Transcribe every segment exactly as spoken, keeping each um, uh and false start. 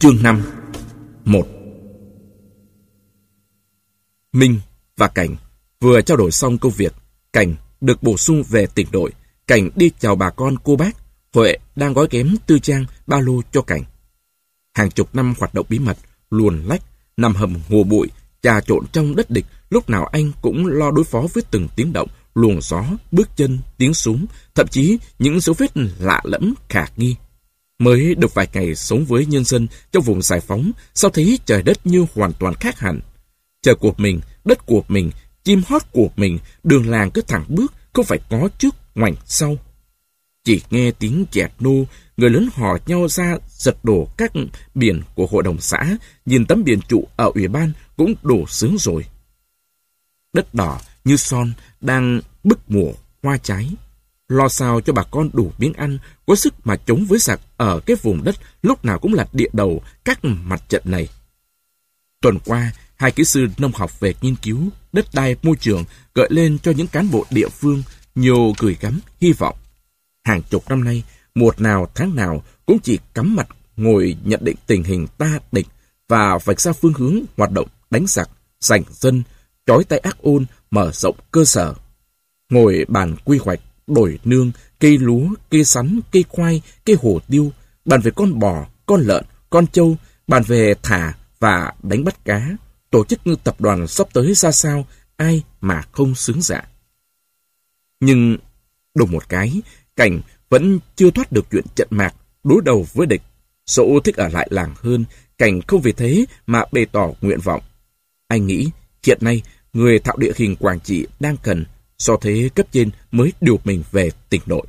Chương năm. một. Minh và Cảnh vừa trao đổi xong công việc. Cảnh được bổ sung về tỉnh đội. Cảnh đi chào bà con cô bác. Huệ đang gói ghém tư trang ba lô cho Cảnh. Hàng chục năm hoạt động bí mật, luồn lách, nằm hầm hồ bụi, trà trộn trong đất địch, lúc nào anh cũng lo đối phó với từng tiếng động, luồng gió, bước chân, tiếng súng, thậm chí những dấu vết lạ lẫm khả nghi. Mới được vài ngày sống với nhân dân trong vùng giải phóng, sao thấy trời đất như hoàn toàn khác hẳn. Trời của mình, đất của mình, chim hót của mình, đường làng cứ thẳng bước, không phải có trước, ngoảnh sau. Chỉ nghe tiếng chẹt nô, người lớn hò nhau ra giật đổ các biển của hội đồng xã, nhìn tấm biển trụ ở ủy ban cũng đổ sướng rồi. Đất đỏ như son đang bức mùa hoa trái. Lo sao cho bà con đủ miếng ăn, có sức mà chống với giặc ở cái vùng đất lúc nào cũng là địa đầu các mặt trận này. Tuần qua, hai kỹ sư nông học về nghiên cứu đất đai môi trường gợi lên cho những cán bộ địa phương nhiều gửi gắm hy vọng. Hàng chục năm nay, mùa nào tháng nào cũng chỉ cắm mặt ngồi nhận định tình hình ta địch và vạch ra phương hướng hoạt động đánh giặc, giành dân, chói tay ác ôn, mở rộng cơ sở. Ngồi bàn quy hoạch, đổi nương, cây lúa, cây sắn, cây khoai, cây hổ tiêu, bàn về con bò, con lợn, con trâu, bàn về thả và đánh bắt cá, tổ chức tập đoàn sắp tới ra sao, ai mà không sướng dạ. Nhưng đùng một cái, Cảnh vẫn chưa thoát được chuyện trận mạc, đối đầu với địch. Dẫu thích ở lại làng hơn, Cảnh không vì thế mà bày tỏ nguyện vọng. Anh nghĩ hiện nay người thạo địa hình Quảng Trị đang cần, do thế cấp trên mới điều mình về tỉnh nội.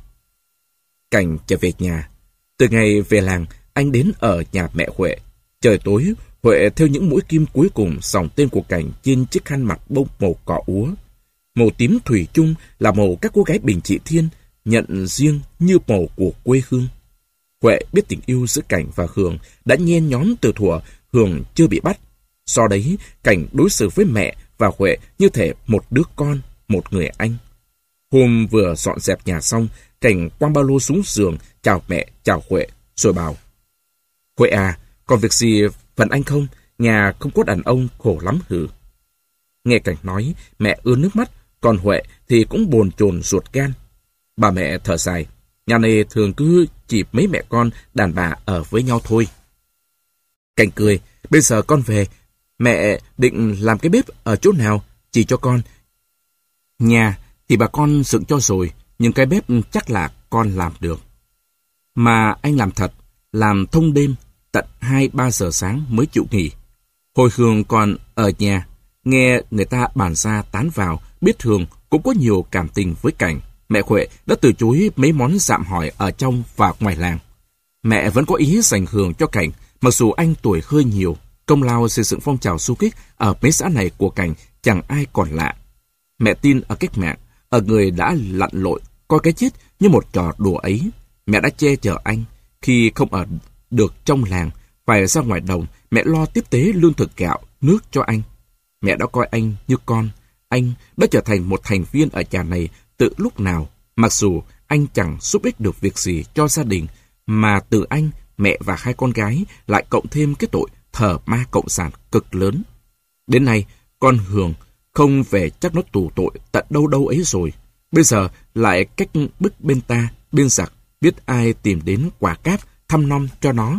Cảnh trở về nhà. Từ ngày về làng, anh đến ở nhà mẹ Huệ. Trời tối, Huệ theo những mũi kim cuối cùng dòng tên của Cảnh trên chiếc khăn mặt bông màu cỏ úa. Màu tím thủy chung là màu các cô gái Bình Trị Thiên, nhận riêng như màu của quê hương. Huệ biết tình yêu giữa Cảnh và Hường đã nhen nhóm từ thuở Hường chưa bị bắt. Do đấy, Cảnh đối xử với mẹ và Huệ như thể một đứa con, một người anh. Hôm vừa dọn dẹp nhà xong, Cảnh quăng ba lô xuống giường, chào mẹ, chào Huệ, rồi bảo: Huệ à, còn việc gì phần anh không? Nhà không có đàn ông, khổ lắm hử? Nghe Cảnh nói, mẹ ướt nước mắt, còn Huệ thì cũng bồn chồn ruột gan. Bà mẹ thở dài: Nhà này thường cứ chỉ mấy mẹ con đàn bà ở với nhau thôi. Cảnh cười: Bây giờ con về, mẹ định làm cái bếp ở chỗ nào, chỉ cho con. Nhà thì bà con dựng cho rồi, nhưng cái bếp chắc là con làm được. Mà anh làm thật, làm thông đêm, tận hai ba giờ sáng mới chịu nghỉ. Hồi Hường còn ở nhà, nghe người ta bàn ra tán vào, biết Hường cũng có nhiều cảm tình với Cảnh. Mẹ Huệ đã từ chối mấy món dạm hỏi ở trong và ngoài làng. Mẹ vẫn có ý dành Hường cho Cảnh, mặc dù anh tuổi hơi nhiều. Công lao xây dựng phong trào du kích ở mấy xã này của Cảnh chẳng ai còn lạ. Mẹ tin ở cách mạng, ở người đã lặn lội, coi cái chết như một trò đùa ấy. Mẹ đã che chở anh. Khi không ở được trong làng, phải ra ngoài đồng, mẹ lo tiếp tế lương thực gạo, nước cho anh. Mẹ đã coi anh như con. Anh đã trở thành một thành viên ở nhà này từ lúc nào, mặc dù anh chẳng giúp ích được việc gì cho gia đình, mà từ anh, mẹ và hai con gái lại cộng thêm cái tội thờ ma cộng sản cực lớn. Đến nay, con Hường không về chắc nó tù tội tận đâu đâu ấy rồi. Bây giờ lại cách bức bên ta, bên giặc, biết ai tìm đến quả cáp thăm nom cho nó.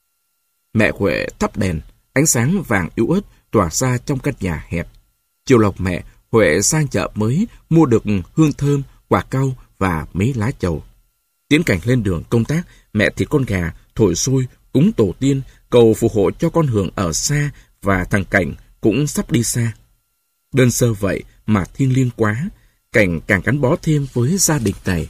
Mẹ Huệ thắp đèn, ánh sáng vàng yếu ớt tỏa ra trong căn nhà hẹp. Chiều lộc mẹ, Huệ sang chợ mới mua được hương thơm, quả cau và mấy lá trầu. Tiến Cảnh lên đường công tác, mẹ thịt con gà, thổi xôi, cúng tổ tiên, cầu phù hộ cho con Hường ở xa và thằng Cảnh cũng sắp đi xa. Đơn sơ vậy mà thiêng liêng quá, Cảnh càng gắn bó thêm với gia đình này.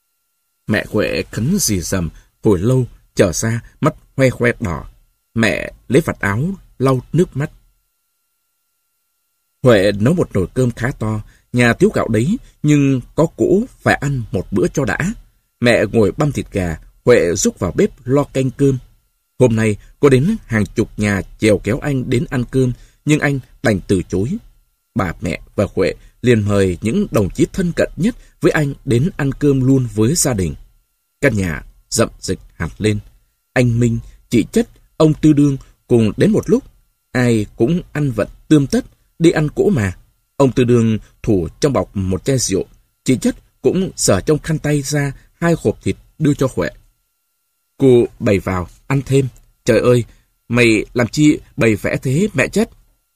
Mẹ Huệ khấn rì rầm, hồi lâu trở ra mắt hoe hoe đỏ. Mẹ lấy vạt áo lau nước mắt. Huệ nấu một nồi cơm khá to, nhà thiếu gạo đấy, nhưng có cỗ phải ăn một bữa cho đã. Mẹ ngồi băm thịt gà, Huệ rúc vào bếp lo canh cơm. Hôm nay có đến hàng chục nhà chèo kéo anh đến ăn cơm, nhưng anh đành từ chối. Bà mẹ và Huệ liền mời những đồng chí thân cận nhất với anh đến ăn cơm luôn với gia đình. Căn nhà rậm rịch hẳn lên. Anh Minh, chị Chất ông Tư Đương cùng đến một lúc. Ai cũng ăn vận tươm tất, đi ăn cỗ mà. Ông Tư Đương thủ trong bọc một chai rượu, chị Chất cũng xở trong khăn tay ra hai hộp thịt đưa cho Huệ. Cô bày vào, ăn thêm. Trời ơi, mày làm chi bày vẽ thế mẹ Chất?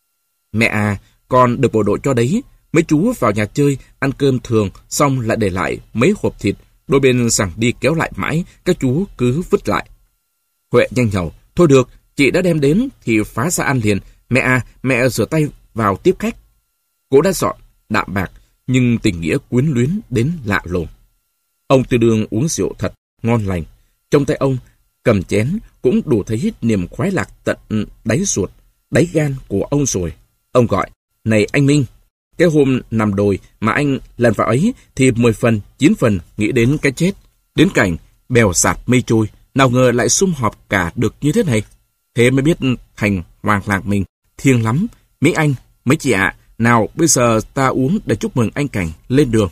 Mẹ à, con được bộ đội cho đấy. Mấy chú vào nhà chơi, ăn cơm thường, xong lại để lại mấy hộp thịt. Đôi bên rằng đi kéo lại mãi, các chú cứ vứt lại. Huệ nhanh nhẩu, thôi được, chị đã đem đến thì phá ra ăn liền. Mẹ à, mẹ rửa tay vào tiếp khách. Cô đã dọn, đạm bạc, nhưng tình nghĩa quyến luyến đến lạ lùng. Ông Tư Đương uống rượu thật ngon lành. Trong tay ông, cầm chén cũng đủ thấy hết niềm khoái lạc tận đáy ruột, đáy gan của ông rồi. Ông gọi, này anh Minh, cái hôm nằm đồi mà anh lần vào ấy thì mười phần, chín phần nghĩ đến cái chết. Đến cảnh bèo sạt mây trôi, nào ngờ lại sum họp cả được như thế này. Thế mới biết thành hoàng lạc mình thiêng lắm. Mấy anh, mấy chị ạ, à, nào bây giờ ta uống để chúc mừng anh Cảnh lên đường.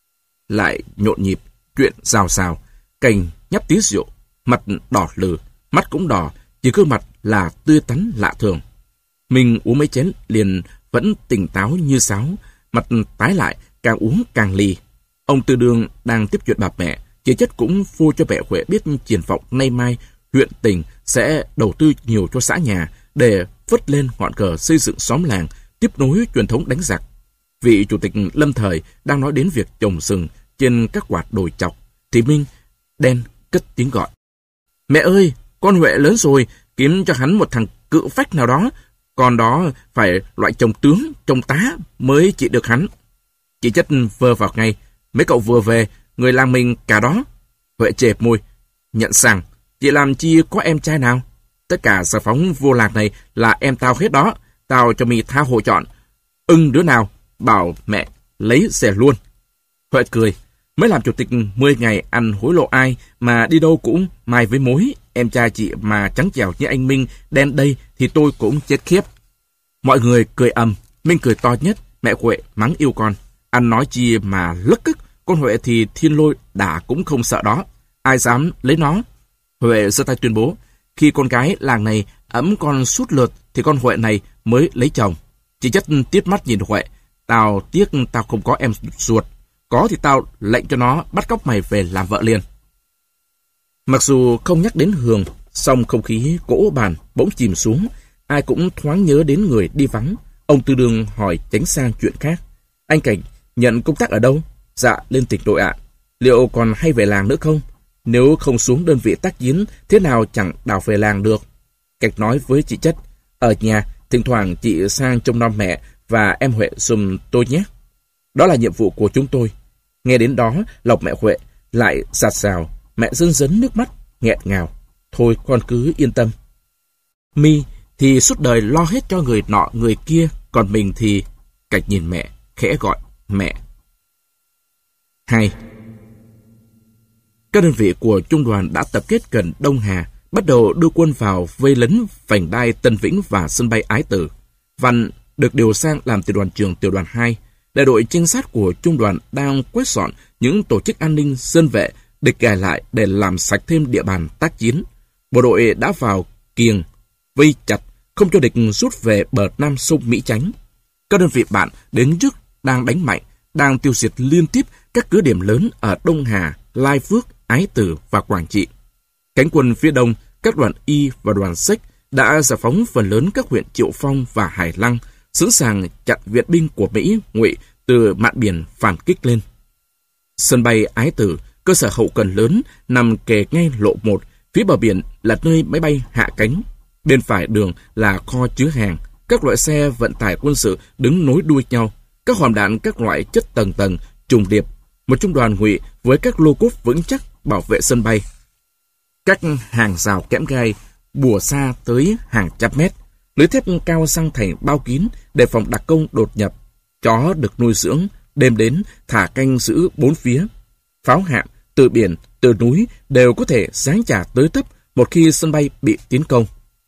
Lại nhộn nhịp, chuyện rào rào. Cảnh nhấp tí rượu, mặt đỏ lừ, mắt cũng đỏ, chỉ gương mặt là tươi tắn lạ thường. Mình uống mấy chén liền vẫn tỉnh táo như sáo, mặt tái lại, càng uống càng lì. Ông Tư Đương đang tiếp chuyện bà mẹ, chị Chất cũng phô cho mẹ Huệ biết triển vọng nay mai huyện tỉnh sẽ đầu tư nhiều cho xã nhà để phất lên ngọn cờ xây dựng xóm làng, tiếp nối truyền thống đánh giặc. Vị chủ tịch lâm thời đang nói đến việc trồng rừng trên các quạt đồi chọc, thì Minh đen cất tiếng gọi. Mẹ ơi, con Huệ lớn rồi, kiếm cho hắn một thằng cự phách nào đó. Còn đó phải loại trồng tướng, trồng tá mới trị được hắn. Chị Chất vơ vào ngay. Mấy cậu vừa về, người làng mình cả đó. Huệ chẹp môi. Nhận rằng, chị làm chi có em trai nào? Tất cả giải phóng vô làng này là em tao hết đó. Tao cho mì tha hồ chọn. Ưng đứa nào, bảo mẹ lấy xẻ luôn. Huệ cười. Mới làm chủ tịch mười ngày ăn hối lộ ai mà đi đâu cũng mai với mối. Em trai chị mà trắng trẻo như anh Minh đen đây thì tôi cũng chết khiếp. Mọi người cười ầm, Minh cười to nhất. Mẹ Huệ mắng yêu con. Ăn nói chi mà lất cức, con Huệ thì thiên lôi đả cũng không sợ đó. Ai dám lấy nó? Huệ giơ tay tuyên bố, khi con gái làng này ấm con sút lượt thì con Huệ này mới lấy chồng. Chị Chất tiếp mắt nhìn Huệ. Tao tiếc tao không có em ruột. Có thì tao lệnh cho nó bắt cóc mày về làm vợ liền. Mặc dù không nhắc đến Hường, song không khí cỗ bàn bỗng chìm xuống. Ai cũng thoáng nhớ đến người đi vắng. Ông Tư Đương hỏi tránh sang chuyện khác. Anh Cảnh nhận công tác ở đâu? Dạ, lên tỉnh đội ạ. Liệu còn hay về làng nữa không? Nếu không xuống đơn vị tác chiến, thế nào chẳng đào về làng được? Cảnh nói với chị Chất, ở nhà, thỉnh thoảng chị sang trông nom mẹ và em Huệ giùm tôi nhé. Đó là nhiệm vụ của chúng tôi. Nghe đến đó, lòng mẹ Huệ lại giạt rào, mẹ dưng dấn nước mắt, nghẹn ngào. Thôi con cứ yên tâm. Mi thì suốt đời lo hết cho người nọ người kia, còn mình thì... Cảnh nhìn mẹ, khẽ gọi mẹ. Hai. Các đơn vị của trung đoàn đã tập kết gần Đông Hà, bắt đầu đưa quân vào vây lấn vành đai Tân Vĩnh và sân bay Ái Tử. Văn được điều sang làm tiểu đoàn trưởng tiểu đoàn hai. Đại đội trinh sát của trung đoàn đang quét dọn những tổ chức an ninh dân vệ địch gài lại để làm sạch thêm địa bàn tác chiến. Bộ đội đã vào kiềng, vây chặt, không cho địch rút về bờ nam sông Mỹ Chánh. Các đơn vị bạn đến trước đang đánh mạnh, đang tiêu diệt liên tiếp các cứ điểm lớn ở Đông Hà, Lai Phước, Ái Tử và Quảng Trị. Cánh quân phía đông, các đoàn Y và đoàn Sách đã giải phóng phần lớn các huyện Triệu Phong và Hải Lăng, sẵn sàng chặn viện binh của Mỹ, Ngụy từ mạn biển phản kích lên. Sân bay Ái Tử, cơ sở hậu cần lớn, nằm kề ngay lộ một, phía bờ biển là nơi máy bay hạ cánh. Bên phải đường là kho chứa hàng, các loại xe vận tải quân sự đứng nối đuôi nhau, các hòm đạn các loại chất tầng tầng, trùng điệp. Một trung đoàn Ngụy với các lô cốt vững chắc bảo vệ sân bay. Các hàng rào kẽm gai bùa xa tới hàng trăm mét, lưới thép cao sang thành bao kín để phòng đặc công đột nhập. Chó được nuôi dưỡng, đêm đến thả canh giữ bốn phía. Pháo hạm từ biển, từ núi đều có thể giáng trả tới tấp một khi sân bay bị tiến công.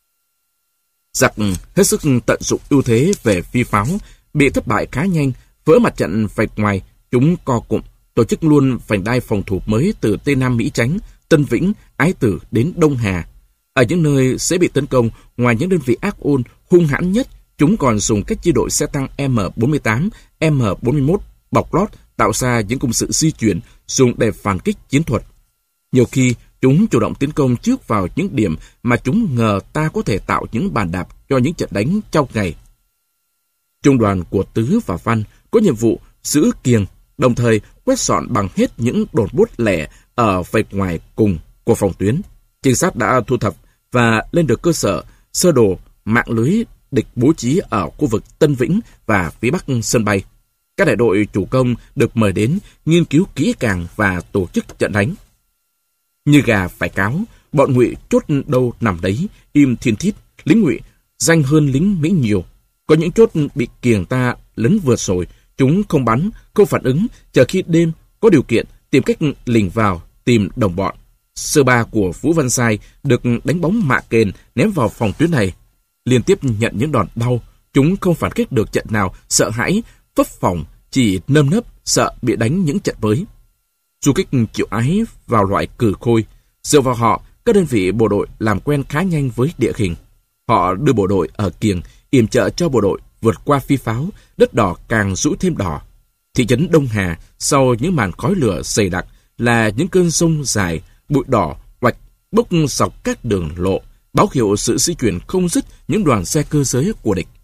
Giặc hết sức tận dụng ưu thế về phi pháo, bị thất bại khá nhanh, vỡ mặt trận vạch ngoài, chúng co cụm, tổ chức luôn vành đai phòng thủ mới từ Tây Nam Mỹ Chánh, Tân Vĩnh, Ái Tử đến Đông Hà. Ở những nơi sẽ bị tấn công, ngoài những đơn vị ác ôn hung hãn nhất, chúng còn dùng các chi đội xe tăng M bốn mươi tám, M bốn mươi mốt bọc lót tạo ra những công sự di chuyển dùng để phản kích chiến thuật. Nhiều khi, chúng chủ động tiến công trước vào những điểm mà chúng ngờ ta có thể tạo những bàn đạp cho những trận đánh trong ngày. Trung đoàn của Tứ và Văn có nhiệm vụ giữ kiềng, đồng thời quét dọn bằng hết những đồn bút lẻ ở vạch ngoài cùng của phòng tuyến. Trinh sát đã thu thập và lên được cơ sở sơ đồ mạng lưới địch bố trí ở khu vực Tân Vĩnh và phía bắc sân bay. Các đại đội chủ công được mời đến nghiên cứu kỹ càng và tổ chức trận đánh. Như gà phải cáo, bọn Ngụy chốt đâu nằm đấy, im thiên thít, lính Ngụy danh hơn lính Mỹ nhiều. Có những chốt bị kiềng ta lấn vượt rồi, chúng không bắn, không phản ứng, chờ khi đêm có điều kiện tìm cách lình vào tìm đồng bọn. Sơ ba của Vũ Văn Sai được đánh bóng mạ kền ném vào phòng tuyến này. Liên tiếp nhận những đòn đau, chúng không phản kích được trận nào, sợ hãi, phấp phỏng, chỉ nơm nớp, sợ bị đánh những trận mới. Du kích chịu ái vào loại cử khôi. Dựa vào họ, các đơn vị bộ đội làm quen khá nhanh với địa hình. Họ đưa bộ đội ở kiềng, yểm trợ cho bộ đội vượt qua phi pháo, đất đỏ càng rũ thêm đỏ. Thị trấn Đông Hà, sau những màn khói lửa dày đặc, là những cơn sông dài, bụi đỏ, oạch, bốc dọc các đường lộ, báo hiệu sự di chuyển không dứt những đoàn xe cơ giới của địch.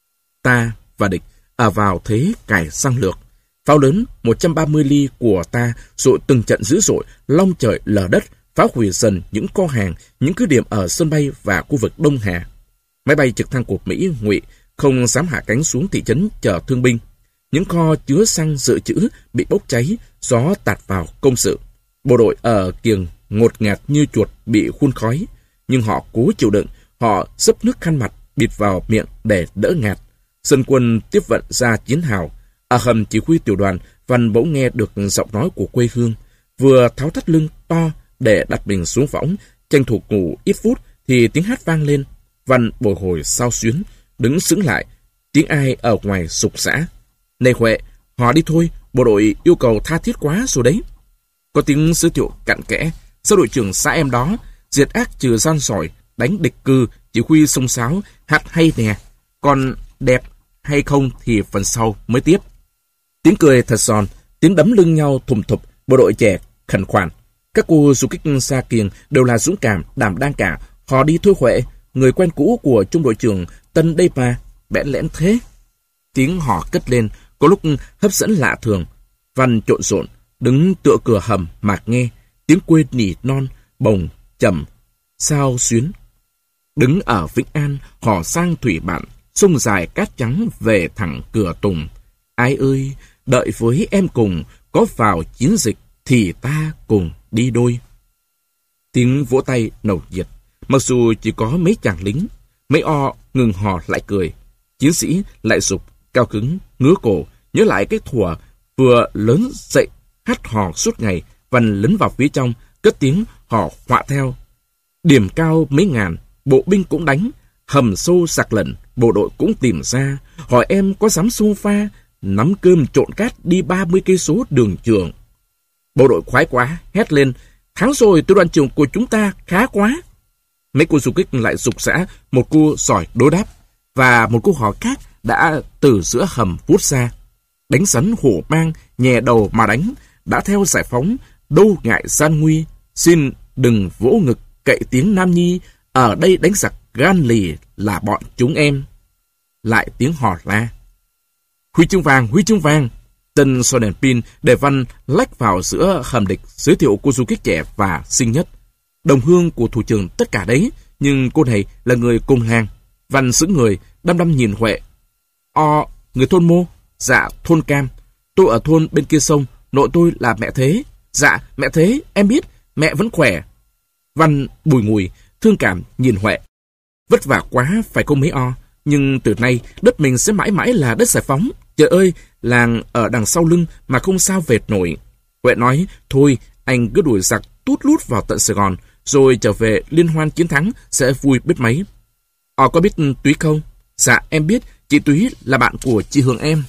Ta và địch ở vào thế cải sang lược. Pháo lớn một trăm ba mươi ly của ta dội từng trận dữ dội, long trời lở đất, phá hủy dần những kho hàng, những cứ điểm ở sân bay và khu vực Đông Hà. Máy bay trực thăng của Mỹ, Ngụy không dám hạ cánh xuống thị trấn chờ thương binh. Những kho chứa xăng dự trữ bị bốc cháy, gió tạt vào công sự. Bộ đội ở kiềng ngột ngạt như chuột bị hun khói, nhưng họ cố chịu đựng, họ xấp nước khăn mặt bịt vào miệng để đỡ ngạt. Dân quân tiếp vận ra chiến hào. Ở hầm chỉ huy tiểu đoàn, Văn bỗng nghe được giọng nói của quê hương. Vừa tháo thắt lưng to để đặt mình xuống võng, tranh thủ ngủ ít phút thì tiếng hát vang lên. Văn bồi hồi sao xuyến, đứng sững lại. Tiếng ai ở ngoài sục sã. Này Huệ, họ đi thôi, bộ đội yêu cầu tha thiết quá rồi đấy. Có tiếng giới thiệu cặn kẽ. Sơ đội trưởng xã em đó, diệt ác trừ gian sỏi, đánh địch cư, chỉ huy sông sáo, hát hay nè. Còn đẹp hay không thì phần sau mới tiếp. Tiếng cười thật giòn, tiếng đấm lưng nhau thùm thụp, bộ đội trẻ khẩn khoản. Các cô du kích xa kiềng đều là dũng cảm, đảm đang cả. Họ đi thôi Huệ, người quen cũ của trung đội trưởng Tân đây mà, bẽn lẽn thế. Tiếng họ cất lên, có lúc hấp dẫn lạ thường. Văn trộn rộn, đứng tựa cửa hầm mạc nghe, tiếng quê nỉ non, bồng, trầm, sao xuyến. Đứng ở Vĩnh An, họ sang thủy bạn, sông dài cát trắng về thẳng cửa Tùng. Ai ơi, đợi với em cùng, có vào chiến dịch thì ta cùng đi đôi. Tiếng vỗ tay nồng nhiệt, mặc dù chỉ có mấy chàng lính, mấy o ngừng hò lại cười. Chiến sĩ lại sụp, cao cứng, ngứa cổ, nhớ lại cái thuở vừa lớn dậy, hát hò suốt ngày. Văn lấn vào phía trong, cất tiếng hò họa theo. Điểm cao mấy ngàn, bộ binh cũng đánh, hầm sâu sạc lẩn, bộ đội cũng tìm ra. Hỏi em có dám xô pha, nắm cơm trộn cát đi ba mươi cây số đường trường. Bộ đội khoái quá, hét lên, thắng rồi, tiểu đoàn trưởng của chúng ta khá quá. Mấy cô du kích lại rục rã, một cô giỏi đối đáp, và một cô hò khác đã từ giữa hầm vút ra. Đánh sắn hổ mang, nhè đầu mà đánh, đã theo giải phóng, đâu ngại gian nguy. Xin đừng vỗ ngực cậy tiếng nam nhi, ở đây đánh giặc gan lì là bọn chúng em. Lại tiếng hò la. Huy chương vàng, huy chương vàng. Tân soi đèn pin để Văn lách vào giữa hầm địch, giới thiệu cô du kích trẻ và xinh nhất. Đồng hương của thủ trưởng tất cả đấy, nhưng cô này là người cùng làng. Văn sững người, đăm đăm nhìn Huệ. O, người thôn Mô? Dạ, thôn Cam. Tôi ở thôn bên kia sông, nội tôi là mẹ Thế. Dạ, mẹ Thế, em biết, mẹ vẫn khỏe. Văn bùi ngùi, thương cảm nhìn Huệ. Vất vả quá phải không mấy o, nhưng từ nay đất mình sẽ mãi mãi là đất giải phóng. Trời ơi, làng ở đằng sau lưng mà không sao vệt nổi. Huệ nói, thôi anh cứ đuổi giặc tút lút vào tận Sài Gòn, rồi trở về liên hoan chiến thắng sẽ vui biết mấy. Họ có biết Túy không? Dạ em biết, chị Túy là bạn của chị Hương em.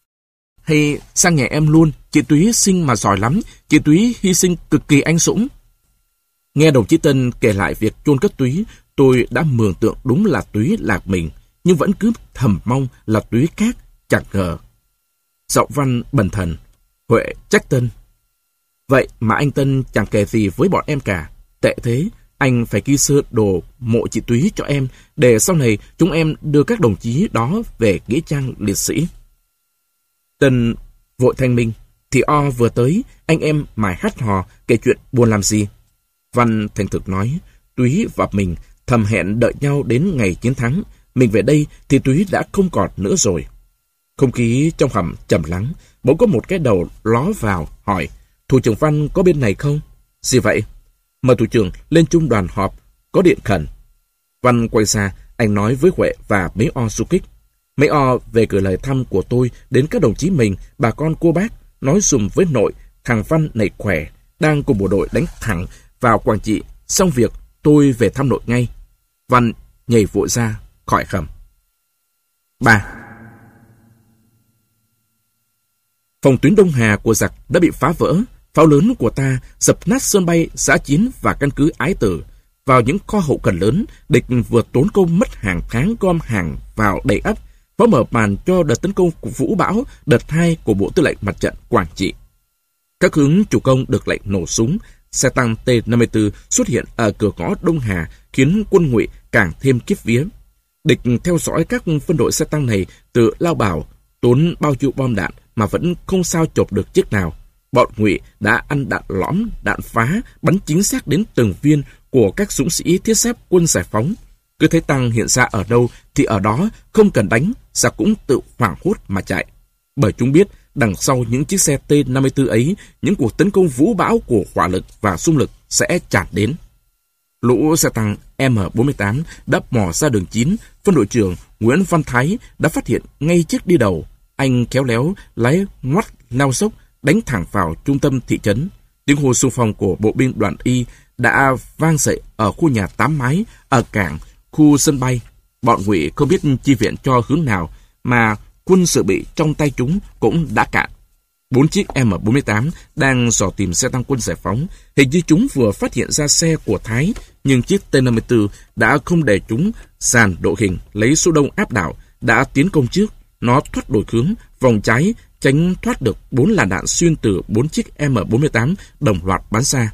Hay sang nhà em luôn, chị Túy xinh mà giỏi lắm, chị Túy hy sinh cực kỳ anh dũng. Nghe đồng chí Tân kể lại việc chôn cất Túy, tôi đã mường tượng đúng là Túy lạc mình, nhưng vẫn cứ thầm mong là Túy khác, chẳng ngờ. Giọng Văn bần thần, Huệ trách Tân. Vậy mà anh Tân chẳng kể gì với bọn em cả. Tệ thế, anh phải ghi sơ đồ mộ chị Túy cho em, để sau này chúng em đưa các đồng chí đó về nghĩa trang liệt sĩ. Tân vội thanh minh, thì o vừa tới, anh em mải hát hò, kể chuyện buồn làm gì. Văn thành thực nói, Túy và mình thầm hẹn đợi nhau đến ngày chiến thắng. Mình về đây thì Túy đã không còn nữa rồi. Không khí trong hầm trầm lắng, bỗng có một cái đầu ló vào, hỏi, thủ trưởng Văn có bên này không? Gì vậy? Mời thủ trưởng lên trung đoàn họp, có điện khẩn. Văn quay ra, anh nói với Huệ và mấy o du kích. Mấy o về gửi lời thăm của tôi đến các đồng chí mình, bà con cô bác, nói dùm với nội, thằng Văn này khỏe, đang cùng bộ đội đánh thẳng vào Quảng Trị, xong việc tôi về thăm nội ngay. Văn nhảy vội ra khỏi hầm. ba. Phòng tuyến Đông Hà của giặc đã bị phá vỡ, pháo lớn của ta dập nát sân bay, giã chiến và căn cứ Ái Tử. Vào những kho hậu cần lớn, địch vừa tốn công mất hàng tháng gom hàng vào đầy ắp, phó mở màn cho đợt tấn công của Vũ Bão, đợt hai của Bộ Tư lệnh Mặt trận Quảng Trị. Các hướng chủ công được lệnh nổ súng, xe tăng T năm mươi tư xuất hiện ở cửa ngõ Đông Hà, khiến quân Ngụy càng thêm kiếp vía. Địch theo dõi các phân đội xe tăng này từ Lao Bảo, tốn bao nhiêu bom đạn mà vẫn không sao chộp được chiếc nào. Bọn Ngụy đã ăn đạn lõm, đạn phá, bắn chính xác đến từng viên của các dũng sĩ thiết giáp quân giải phóng. Cứ thấy tăng hiện ra ở đâu thì ở đó, không cần đánh, giặc cũng tự hoảng hốt mà chạy. Bởi chúng biết đằng sau những chiếc xe T năm mươi tư ấy, những cuộc tấn công vũ bão của hỏa lực và xung lực sẽ tràn đến. Lũ xe tăng M bốn mươi tám đã mò ra đường chín, phân đội trưởng Nguyễn Văn Thái đã phát hiện ngay chiếc đi đầu. Anh khéo léo lái ngoắt lao dốc, đánh thẳng vào trung tâm thị trấn. Tiếng hô xung phong của bộ binh đoàn Y đã vang dậy ở khu nhà tám mái, ở cảng, khu sân bay. Bọn Ngụy không biết chi viện cho hướng nào, mà quân sự bị trong tay chúng cũng đã cạn. Bốn chiếc M bốn mươi tám đang dò tìm xe tăng quân giải phóng. Hình như chúng vừa phát hiện ra xe của Thái, nhưng chiếc T năm mươi tư đã không để chúng dàn đội hình lấy số đông áp đảo, đã tiến công trước. Nó thoát đổi hướng, vòng trái, tránh thoát được bốn làn đạn xuyên từ bốn chiếc M bốn mươi tám đồng loạt bắn ra.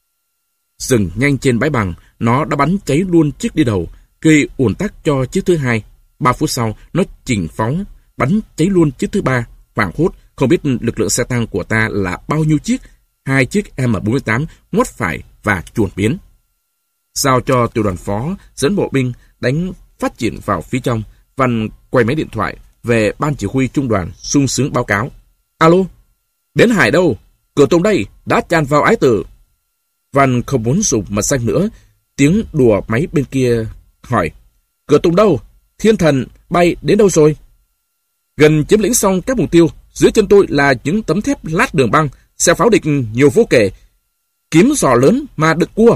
Dừng nhanh trên bãi bằng, nó đã bắn cháy luôn chiếc đi đầu, gây ùn tắc cho chiếc thứ hai. Ba phút sau, nó chỉnh phóng, bắn cháy luôn chiếc thứ ba. Hoảng hốt, không biết lực lượng xe tăng của ta là bao nhiêu chiếc. Hai chiếc M bốn mươi tám ngoắt phải và chuồn biến. Giao cho tiểu đoàn phó dẫn bộ binh đánh phát triển vào phía trong. Văn quay máy điện thoại về ban chỉ huy trung đoàn, sung sướng báo cáo. Alo, Bến Hải đâu? Cửa Tùng đây, đã tràn vào Ái Tử. Văn không muốn dùng mật danh nữa. Tiếng đùa máy bên kia hỏi. Cửa Tùng đâu? Thiên Thần bay đến đâu rồi? Gần chiếm lĩnh xong các mục tiêu, dưới chân tôi là những tấm thép lát đường băng, xe pháo địch nhiều vô kể. Kiếm giò lớn mà đực cua.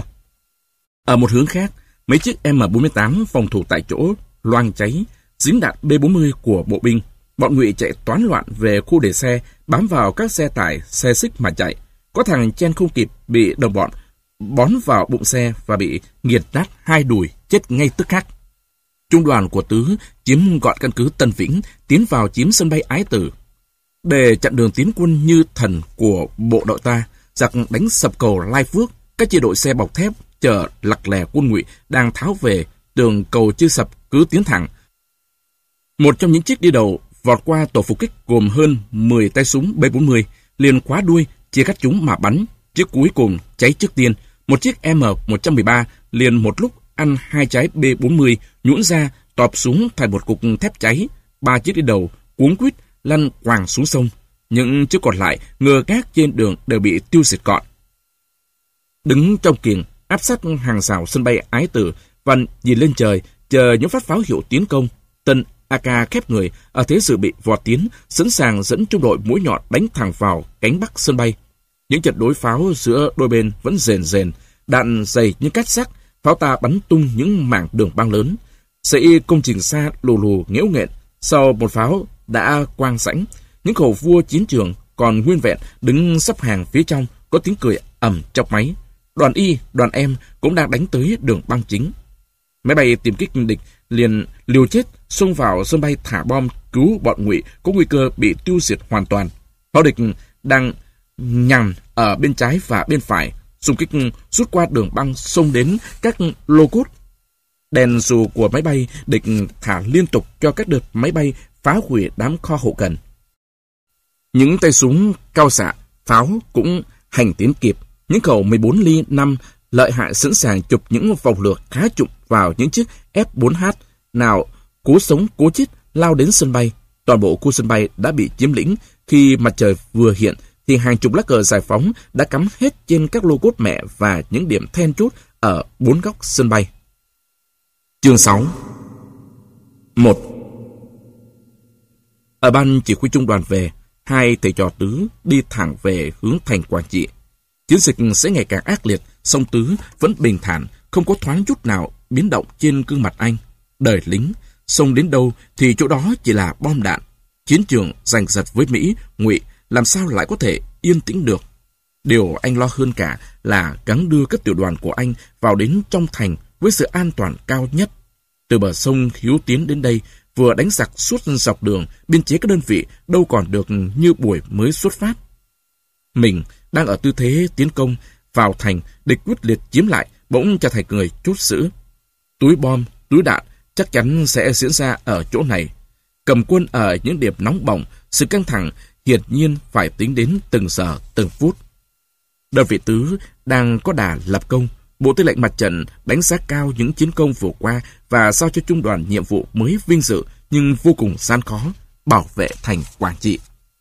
Ở một hướng khác, mấy chiếc M bốn mươi tám phòng thủ tại chỗ, loang cháy, dính đạn B bốn mươi của bộ binh. Bọn Ngụy chạy toán loạn về khu để xe, bám vào các xe tải, xe xích mà chạy. Có thằng chen không kịp, bị đồng bọn bón vào bụng xe và bị nghiền nát hai đùi, chết ngay tức khắc. Trung đoàn của Tứ chiếm gọn căn cứ Tân Vĩnh, tiến vào chiếm sân bay Ái Tử. Để chặn đường tiến quân như thần của bộ đội ta, giặc đánh sập cầu Lai Phước, các chi đội xe bọc thép chở lặc lè quân Ngụy đang tháo về, tường cầu chưa sập cứ tiến thẳng. Một trong những chiếc đi đầu vọt qua tổ phục kích gồm hơn mười tay súng B bốn mươi, liền khóa đuôi, chia cắt chúng mà bắn. Chiếc cuối cùng cháy trước tiên, một chiếc M một trăm mười ba liền một lúc ăn hai trái B bốn mươi, nhũn ra, tọp xuống thành một cục thép cháy. Ba chiếc đi đầu cuống quýt lăn quàng xuống sông. Những chiếc còn lại ngơ ngác trên đường đều bị tiêu diệt gọn. Đứng trong kiềng áp sát hàng rào sân bay Ái Tử, Văn nhìn lên trời chờ những phát pháo hiệu tiến công. Tân a ca khép người ở thế dự bị vọt tiến, sẵn sàng dẫn trung đội mũi nhọn đánh thẳng vào cánh bắc sân bay. Những trận đối pháo giữa đôi bên vẫn rền rền, đạn dày như cát sắt, pháo ta bắn tung những mảng đường băng lớn. Dãy công trình xa lù lù nghễu nghẹn, sau một pháo đã quang rãnh. Những khẩu vua chiến trường còn nguyên vẹn đứng sắp hàng phía trong, có tiếng cười ầm trong máy. Đoàn Y, đoàn M cũng đang đánh tới đường băng chính. Máy bay tiêm kích địch liền liều chết xông vào sân bay thả bom cứu bọn Ngụy có nguy cơ bị tiêu diệt hoàn toàn. Pháo địch đang nhằm ở bên trái và bên phải, xung kích rút qua đường băng xông đến các lô cốt. Đèn dù của máy bay địch thả liên tục cho các đợt máy bay phá hủy đám kho hậu cần. Những tay súng cao xạ, pháo cũng hành tiến kịp. Những khẩu mười bốn ly năm lợi hại sẵn sàng chụp những vòng lửa khá trụng vào những chiếc F bốn H nào cố sống cố chết lao đến sân bay. Toàn bộ khu sân bay đã bị chiếm lĩnh. Khi mặt trời vừa hiện thì hàng chục lá cờ giải phóng đã cắm hết trên các lô cốt mẹ và những điểm then chốt ở bốn góc sân bay. Chương sáu. một. Ở ban chỉ huy trung đoàn về, hai thầy trò Tứ đi thẳng về hướng thành Quảng Trị. Chiến dịch sẽ ngày càng ác liệt, song Tứ vẫn bình thản, không có thoáng chút nào biến động trên gương mặt anh. Đời lính, xông đến đâu thì chỗ đó chỉ là bom đạn. Chiến trường giành giật với Mỹ, Ngụy làm sao lại có thể yên tĩnh được. Điều anh lo hơn cả là gắng đưa các tiểu đoàn của anh vào đến trong thành với sự an toàn cao nhất. Từ bờ sông Hiếu tiến đến đây, vừa đánh giặc suốt dọc đường, biên chế các đơn vị đâu còn được như buổi mới xuất phát. Mình đang ở tư thế tiến công, vào thành, địch quyết liệt chiếm lại, bỗng trở thành người chốt giữ. Túi bom, túi đạn chắc chắn sẽ diễn ra ở chỗ này. Cầm quân ở những điểm nóng bỏng, sự căng thẳng hiển nhiên phải tính đến từng giờ, từng phút. Đơn vị Tứ đang có đà lập công. Bộ Tư lệnh Mặt trận đánh giá cao những chiến công vừa qua và giao cho trung đoàn nhiệm vụ mới vinh dự nhưng vô cùng gian khó, bảo vệ thành Quảng Trị.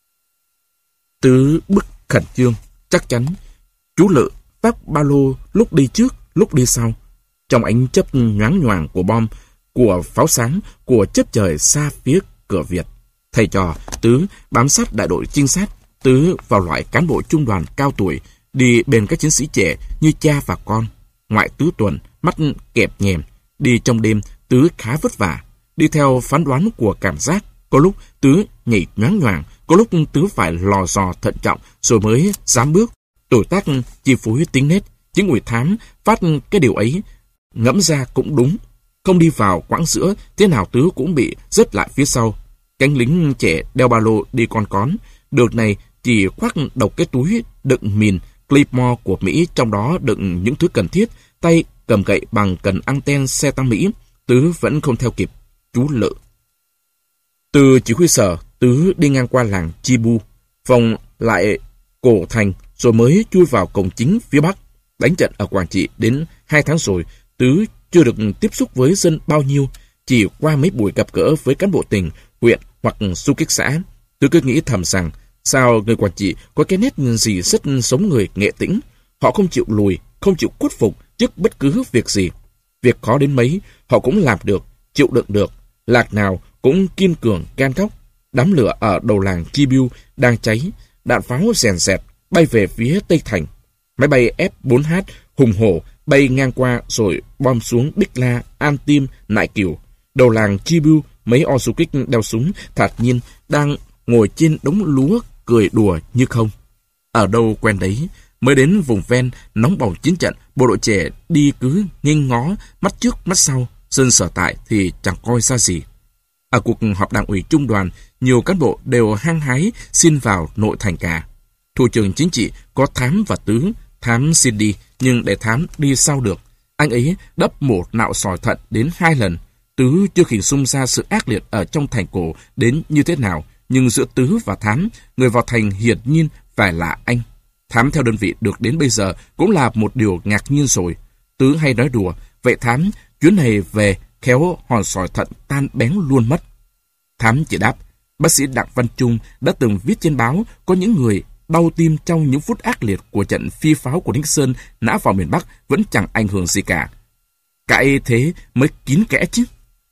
Tứ bức khẩn trương, chắc chắn. Chú Lự vác ba lô lúc đi trước, lúc đi sau. Trong ánh chớp nhoáng nhoàng của bom, của pháo sáng, của chớp trời xa phía cửa Việt. Thầy trò Tứ bám sát đại đội trinh sát. Tứ vào loại cán bộ trung đoàn cao tuổi, đi bên các chiến sĩ trẻ như cha và con. Ngoại Tứ tuần, mắt kẹp nhèm. Đi trong đêm, Tứ khá vất vả. Đi theo phán đoán của cảm giác. Có lúc Tứ nhảy nhoáng nhoàng, có lúc Tứ phải lò dò thận trọng rồi mới dám bước. Tuổi tác chi phối tính nết, những Ngụy thám phát cái điều ấy ngẫm ra cũng đúng. Không đi vào quãng giữa, thế nào Tứ cũng bị rớt lại phía sau. Cánh lính trẻ đeo ba lô đi con cón, đợt này chỉ khoác độc cái túi đựng mìn Claymore của Mỹ, trong đó đựng những thứ cần thiết, tay cầm gậy bằng cần anten xe tăng Mỹ. Tứ vẫn không theo kịp chú Lự. Từ chỉ huy sở, Tứ đi ngang qua làng Chibu, vòng lại cổ thành rồi mới chui vào cổng chính phía Bắc. Đánh trận ở Quảng Trị đến hai tháng rồi, Tứ chưa được tiếp xúc với dân bao nhiêu, chỉ qua mấy buổi gặp gỡ với cán bộ tỉnh, huyện hoặc xung kích xã. Tứ cứ nghĩ thầm rằng, sao người Quảng Trị có cái nét gì rất sống người nghệ tĩnh. Họ không chịu lùi, không chịu khuất phục trước bất cứ việc gì. Việc khó đến mấy, họ cũng làm được, chịu đựng được. Lạc nào cũng kiên cường, gan góc. Đám lửa ở đầu làng Chibu đang cháy, đạn pháo rèn rẹt bay về phía Tây Thành. Máy bay F bốn H hùng hổ bay ngang qua rồi bom xuống Bích La, An Tim, Nại Kiều. Đầu làng Chibu, mấy o du kích đeo súng thản nhiên đang ngồi trên đống lúa cười đùa như không. Ở đâu quen đấy, mới đến vùng ven nóng bỏng chiến trận, bộ đội trẻ đi cứ nghênh ngó, mắt trước mắt sau, dân sở tại thì chẳng coi ra gì. Ở cuộc họp đảng ủy trung đoàn, nhiều cán bộ đều hăng hái xin vào nội thành cả. Thủ trưởng chính trị có Thám và Tứ. Thám xin đi, nhưng để Thám đi sao được. Anh ấy đắp một nạo sỏi thận đến hai lần. Tứ chưa hình dung ra sự ác liệt ở trong thành cổ đến như thế nào, nhưng giữa Tứ và Thám, người vào thành hiển nhiên phải là anh. Thám theo đơn vị được đến bây giờ cũng là một điều ngạc nhiên rồi. Tứ hay nói đùa, vậy Thám, chuyến này về khéo hòn sỏi thận tan bén luôn mất. Thám chỉ đáp, bác sĩ Đặng Văn Trung đã từng viết trên báo có những người đau tim trong những phút ác liệt của trận phi pháo của Nixon nã vào miền Bắc vẫn chẳng ảnh hưởng gì cả. Cái thế mới kín kẽ chứ.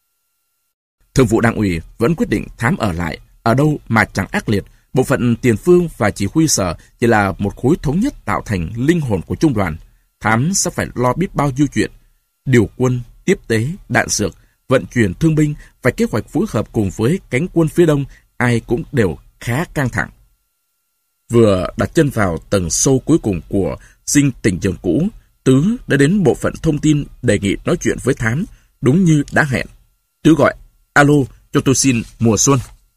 Thường vụ Đảng ủy vẫn quyết định Thám ở lại, ở đâu mà chẳng ác liệt. Bộ phận tiền phương và chỉ huy sở chỉ là một khối thống nhất tạo thành linh hồn của trung đoàn. Thám sẽ phải lo biết bao nhiêu chuyện. Điều quân, tiếp tế, đạn dược, vận chuyển thương binh và kế hoạch phối hợp cùng với cánh quân phía đông, ai cũng đều khá căng thẳng. Vừa đặt chân vào tầng sâu cuối cùng của dinh tỉnh trường cũ, Tứ đã đến bộ phận thông tin đề nghị nói chuyện với Thám, đúng như đã hẹn. Tứ gọi, alo, cho tôi xin Mùa Xuân.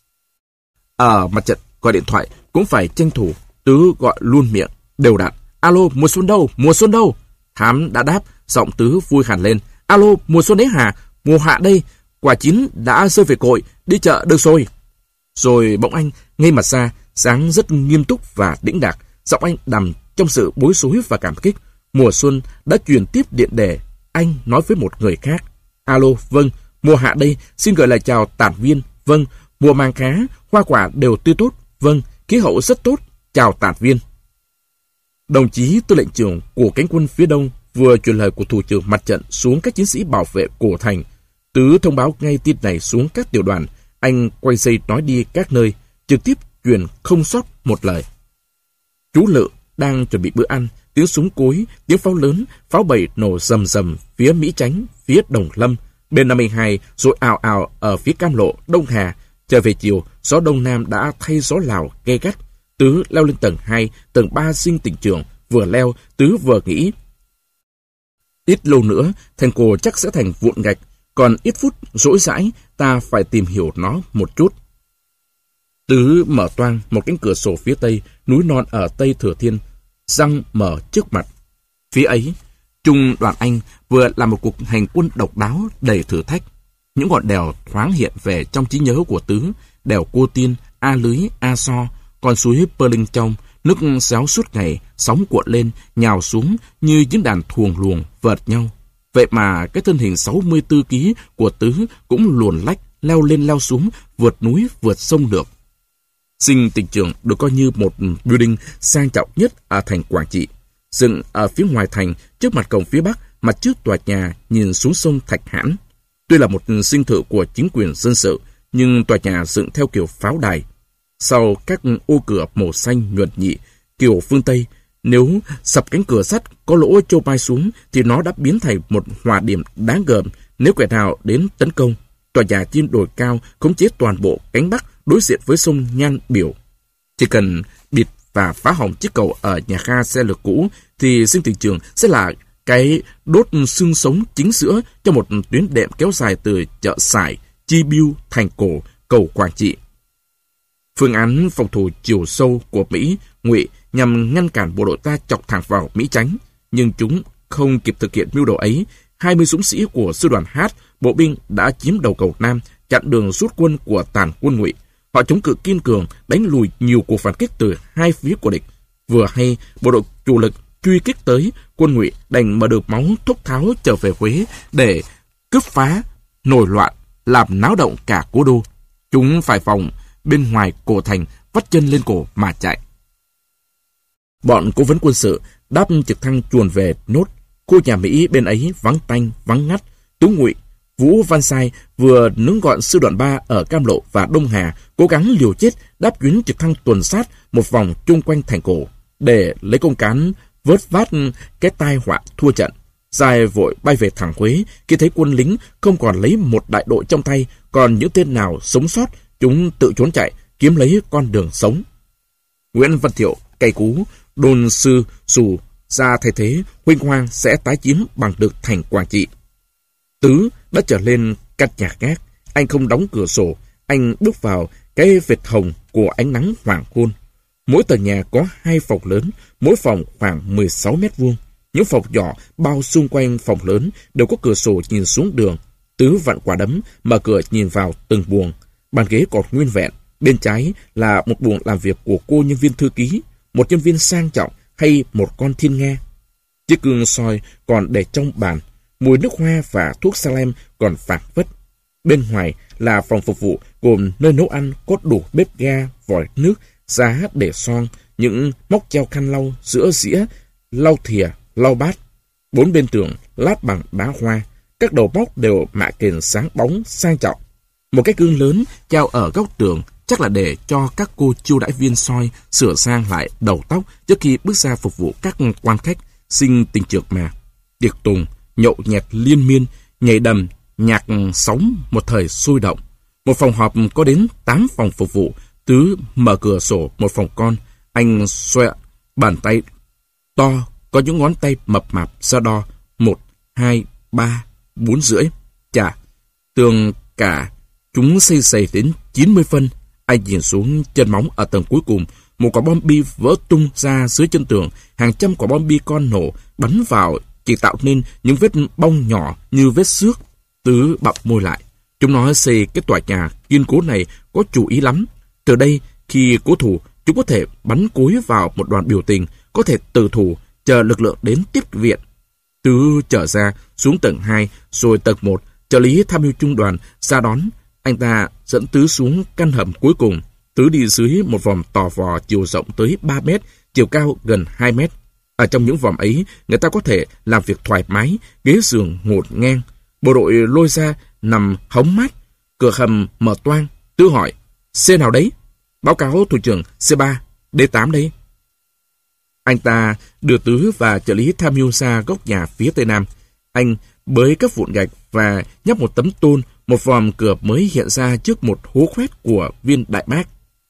Ở mặt trận gọi điện thoại cũng phải tranh thủ. Tứ gọi luôn miệng, đều đặn. Alo, Mùa Xuân đâu, Mùa Xuân đâu? Thám đã đáp, giọng Tứ vui hẳn lên. Alo, Mùa Xuân đấy hả? Mùa hạ đây, quả chín đã rơi về cội, đi chợ được rồi. Rồi bỗng anh ngay mặt ra, dáng rất nghiêm túc và đĩnh đạc. Giọng anh đằm trong sự bối rối và cảm kích. Mùa Xuân đã truyền tiếp điện đề. Anh nói với một người khác. Alo, vâng, Mùa hạ đây, xin gửi lời chào tản viên. Vâng, mùa màng khá, hoa quả đều tươi tốt. Vâng, khí hậu rất tốt. Chào tản viên. Đồng chí tư lệnh trưởng của cánh quân phía đông vừa truyền lời của thủ trưởng mặt trận xuống các chiến sĩ bảo vệ cổ thành. Tứ thông báo ngay tin này xuống các tiểu đoàn. Anh quay dây nói đi các nơi, trực tiếp truyền không sót một lời. Chú Lự đang chuẩn bị bữa ăn, tiếng súng cối, tiếng pháo lớn, pháo bầy nổ rầm rầm phía Mỹ Chánh, phía Đồng Lâm, bên năm mươi hai, rồi ào ào ở phía Cam Lộ, Đông Hà. Trở về chiều, gió Đông Nam đã thay gió Lào gay gắt. Tứ leo lên tầng hai, tầng ba dinh tỉnh trưởng, vừa leo, Tứ vừa nghĩ. Ít lâu nữa, thành cổ chắc sẽ thành vụn gạch, còn ít phút rỗi rãi, ta phải tìm hiểu nó một chút. Tứ mở toang một cánh cửa sổ phía tây, núi non ở Tây Thừa Thiên, răng mở trước mặt. Phía ấy, Trung đoàn Anh vừa làm một cuộc hành quân độc đáo đầy thử thách. Những ngọn đèo thoáng hiện về trong trí nhớ của Tứ, đèo Cô Tiên, A Lưới, A So, con suối Pơ Linh trong, nước réo suốt ngày, sóng cuộn lên, nhào xuống như những đàn thuồng luồng vợt nhau. Vậy mà cái thân hình sáu mươi tư ký của Tứ cũng luồn lách, leo lên leo xuống, vượt núi, vượt sông được. Dinh tỉnh trưởng được coi như một building sang trọng nhất ở thành Quảng Trị. Dựng ở phía ngoài thành, trước mặt cổng phía bắc, mặt trước tòa nhà nhìn xuống sông Thạch Hãn. Tuy là một dinh thự của chính quyền dân sự, nhưng tòa nhà dựng theo kiểu pháo đài. Sau các ô cửa màu xanh nhuận nhị, kiểu phương Tây, nếu sập cánh cửa sắt có lỗ trâu bay xuống thì nó đã biến thành một hỏa điểm đáng gờm nếu kẻ nào đến tấn công. Tòa nhà trên đồi cao khống chế toàn bộ cánh bắc đối diện với sông Nhan Biểu. Chỉ cần bịt và phá hỏng chiếc cầu ở nhà ga xe lược cũ thì dinh tỉnh trưởng sẽ là cái đốt xương sống chính giữa cho một tuyến đệm kéo dài từ chợ Sải, Chi Biêu, Thành Cổ, cầu Quảng Trị. Phương án phòng thủ chiều sâu của Mỹ, Ngụy nhằm ngăn cản bộ đội ta chọc thẳng vào Mỹ Chánh, nhưng chúng không kịp thực hiện mưu đồ ấy. hai mươi dũng sĩ của sư đoàn H, bộ binh đã chiếm đầu cầu Nam, chặn đường rút quân của tàn quân Ngụy. Họ chống cự kiên cường, đánh lùi nhiều cuộc phản kích từ hai phía của địch. Vừa hay bộ đội chủ lực truy kích tới, quân Ngụy đành mở được máu thúc tháo trở về Huế để cướp phá, nổi loạn, làm náo động cả cố đô. Chúng phải vòng bên ngoài cổ thành, vắt chân lên cổ mà chạy. Bọn cố vấn quân sự đáp trực thăng chuồn về nốt. Khu nhà Mỹ bên ấy vắng tanh, vắng ngắt. Tú Ngụy, Vũ Văn Sai vừa nướng gọn sư đoàn ba ở Cam Lộ và Đông Hà, cố gắng liều chết đáp chuyến trực thăng tuần sát một vòng chung quanh thành cổ để lấy công cán vớt vát cái tai họa thua trận. Sai vội bay về thẳng Huế khi thấy quân lính không còn lấy một đại đội trong tay, còn những tên nào sống sót chúng tự trốn chạy kiếm lấy con đường sống. Nguyễn Văn Thiệu cay cú, đồn sư Sù ra thay thế, huynh hoang sẽ tái chiếm bằng được thành Quảng Trị. Tứ đã trở lên căn nhà gác. Anh không đóng cửa sổ, anh bước vào cái vệt hồng của ánh nắng hoàng hôn. Mỗi tòa nhà có hai phòng lớn, mỗi phòng khoảng mười sáu mét vuông. Những phòng nhỏ bao xung quanh phòng lớn đều có cửa sổ nhìn xuống đường. Tứ vặn quả đấm, mở cửa nhìn vào từng buồng. Bàn ghế còn nguyên vẹn. Bên trái là một buồng làm việc của cô nhân viên thư ký, một nhân viên sang trọng hay một con thiên nga. Chiếc gương soi còn để trong bàn. Mùi nước hoa và thuốc Salem còn phảng phất. Bên ngoài là phòng phục vụ gồm nơi nấu ăn có đủ bếp ga, vòi nước, giá để xoong, những móc treo khăn lau, sữa dĩa, lau thìa, lau bát. Bốn bên tường lát bằng đá hoa, các đầu móc đều mạ kền sáng bóng sang trọng. Một cái gương lớn treo ở góc tường chắc là để cho các cô chiêu đãi viên soi sửa sang lại đầu tóc trước khi bước ra phục vụ các quan khách. Sinh tình trược mà. Tiệc tùng, nhậu nhẹt liên miên, nhảy đầm, nhạc sóng một thời sôi động. Một phòng họp có đến tám phòng phục vụ. Tứ mở cửa sổ một phòng con. Anh xoẹ bàn tay to có những ngón tay mập mạp ra đo một, hai, ba, bốn rưỡi. Chà, tường cả chúng xây xầy đến chín mươi phân. Anh nhìn xuống chân móng ở tầng cuối cùng, một quả bom bi vỡ tung ra dưới chân tường, hàng trăm quả bom bi con nổ bắn vào chỉ tạo nên những vết bong nhỏ như vết xước. Tứ bặm môi lại. Chúng nó xây cái tòa nhà kiên cố này có chủ ý lắm. Từ đây, khi cố thủ, chúng có thể bắn cối vào một đoàn biểu tình, có thể tự thủ, chờ lực lượng đến tiếp viện. Tứ trở ra, xuống tầng hai, rồi tầng một, trợ lý tham mưu trung đoàn ra đón. Anh ta dẫn Tứ xuống căn hầm cuối cùng. Tứ đi dưới một vòm tò vò chiều rộng tới ba mét, chiều cao gần hai mét. Ở trong những vòm ấy, người ta có thể làm việc thoải mái, ghế giường ngổn ngang. Bộ đội lôi ra, nằm hóng mát. Cửa hầm mở toang. Tứ hỏi, C nào đấy? Báo cáo thủ trưởng, C ba, D tám đây. Anh ta đưa Tứ và trợ lý tham mưu ra góc nhà phía tây nam. Anh bới các vụn gạch và nhấp một tấm tôn, một vòm cửa mới hiện ra trước một hố khoét của viên đại bác.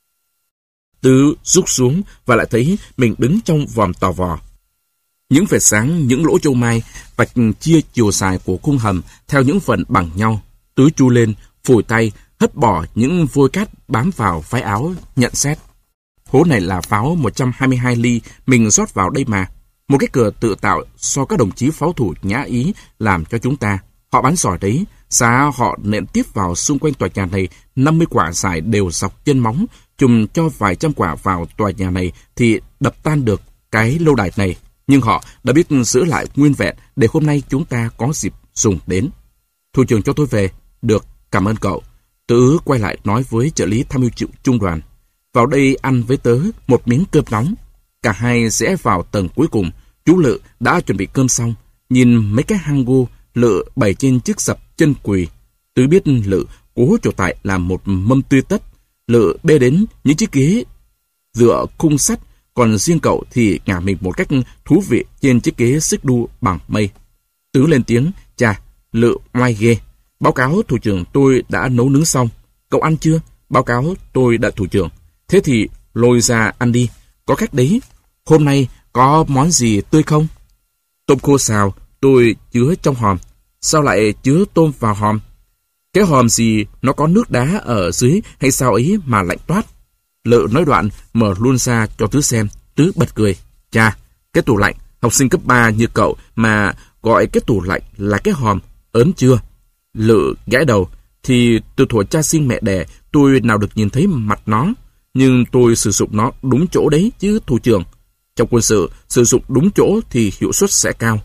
Tứ rút xuống và lại thấy mình đứng trong vòm tò vò. Những vệt sáng, những lỗ châu mai vạch chia chiều dài của khung hầm theo những phần bằng nhau. Tứ chu lên, phủi tay, hất bỏ những vôi cát bám vào váy áo, nhận xét. Hố này là pháo một trăm hai mươi hai ly, mình rót vào đây mà. Một cái cửa tự tạo do các đồng chí pháo thủ nhã ý làm cho chúng ta. Họ bắn giỏi đấy, giá họ nện tiếp vào xung quanh tòa nhà này năm mươi quả dài đều dọc chân móng, chùm cho vài trăm quả vào tòa nhà này thì đập tan được cái lâu đài này. Nhưng họ đã biết giữ lại nguyên vẹn để hôm nay chúng ta có dịp dùng đến. Thủ trưởng cho tôi về. Được, cảm ơn cậu. Tứ quay lại nói với trợ lý tham mưu trung đoàn. Vào đây ăn với tớ một miếng cơm nóng. Cả hai rẽ vào tầng cuối cùng. Chú Lự đã chuẩn bị cơm xong. Nhìn mấy cái hang gô, Lự bày trên chiếc sập chân quỳ. Tứ biết Lự cố trổ tại làm một mâm tươi tất. Lự bê đến những chiếc ghế dựa khung sắt, còn riêng cậu thì ngả mình một cách thú vị trên chiếc ghế xích đu bằng mây. Tứ lên tiếng, chà, Lự oai ghê. Báo cáo thủ trưởng, tôi đã nấu nướng xong. Cậu ăn chưa? Báo cáo tôi đã thủ trưởng. Thế thì lôi ra ăn đi, có khách đấy. Hôm nay có món gì tươi không? Tôm khô xào, tôi chứa trong hòm. Sao lại chứa tôm vào hòm? Cái hòm gì nó có nước đá ở dưới hay sao ấy mà lạnh toát? Lự nói đoạn mở luôn ra cho Tứ xem. Tứ bật cười. Chà, cái tủ lạnh, học sinh cấp ba như cậu mà gọi cái tủ lạnh là cái hòm, ớn chưa? Lự gãi đầu. Thì từ thuở cha sinh mẹ đẻ tôi nào được nhìn thấy mặt nó. Nhưng tôi sử dụng nó đúng chỗ đấy chứ thủ trưởng. Trong quân sự, sử dụng đúng chỗ thì hiệu suất sẽ cao.